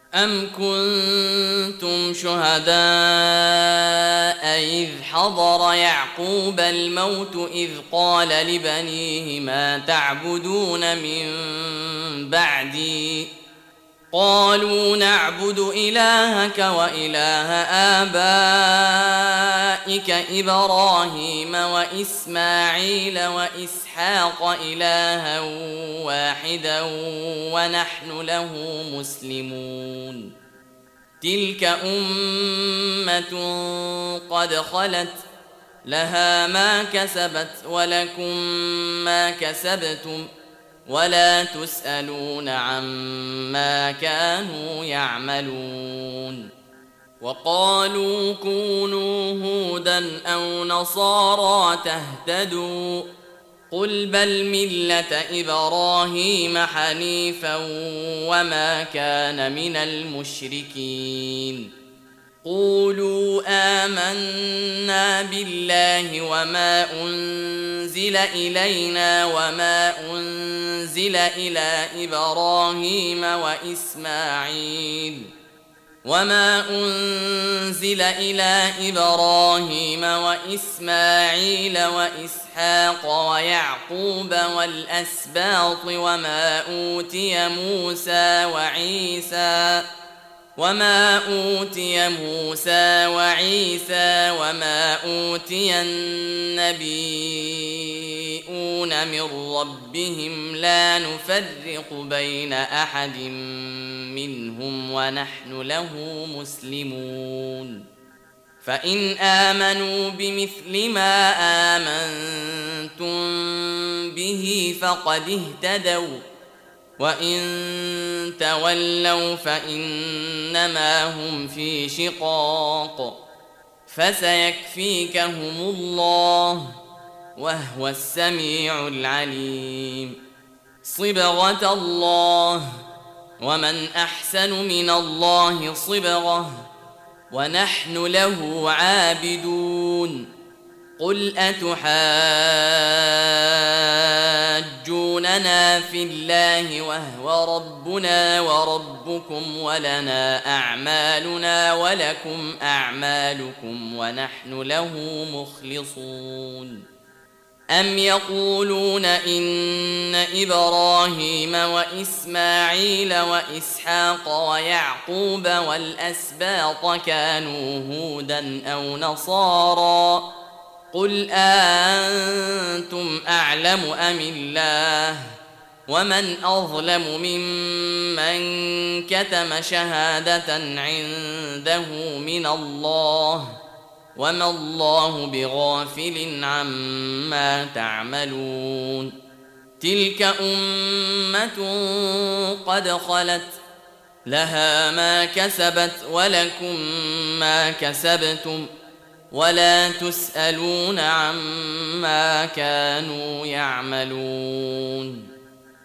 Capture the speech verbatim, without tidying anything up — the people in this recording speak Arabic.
أم كنتم شهداء إذ حضر يعقوب الموت إذ قال لبنيه ما تعبدون من بعدي قالوا نعبد إلهك وإله آبائك إبراهيم وإسماعيل وإسحاق إلها واحدا ونحن له مسلمون تلك أمة قد خلت لها ما كسبت ولكم ما كسبتم ولا تسألون عما كانوا يعملون وقالوا كونوا هودا أو نصارى تهتدوا قل بل ملة إبراهيم حنيفا وما كان من المشركين قولوا آمنا بالله وما أنزل إلينا وما أنزل إلى إبراهيم وإسماعيل وما أنزل إلى إبراهيم وإسماعيل وإسحاق ويعقوب والأسباط وما أوتي موسى وعيسى وما أوتي موسى وعيسى وما أوتي النبيون من ربهم لا نفرق بين أحد منهم ونحن له مسلمون فإن آمنوا بمثل ما آمنتم به فقد اهتدوا وإن تولوا فإنما هم في شقاق فسيكفيكهم الله وهو السميع العليم صبغة الله ومن أحسن من الله صبغة ونحن له عابدون قل أتحاجوننا في الله وهو ربنا وربكم ولنا أعمالنا ولكم أعمالكم ونحن له مخلصون أم يقولون إن إبراهيم وإسماعيل وإسحاق ويعقوب والأسباط كانوا هودا أو نصارى قل أأنتم أعلم أم الله ومن أظلم ممن كتم شهادة عنده من الله وما الله بغافل عما تعملون تلك أمة قد خلت لها ما كسبت ولكم ما كسبتم ولا تسألون عما كانوا يعملون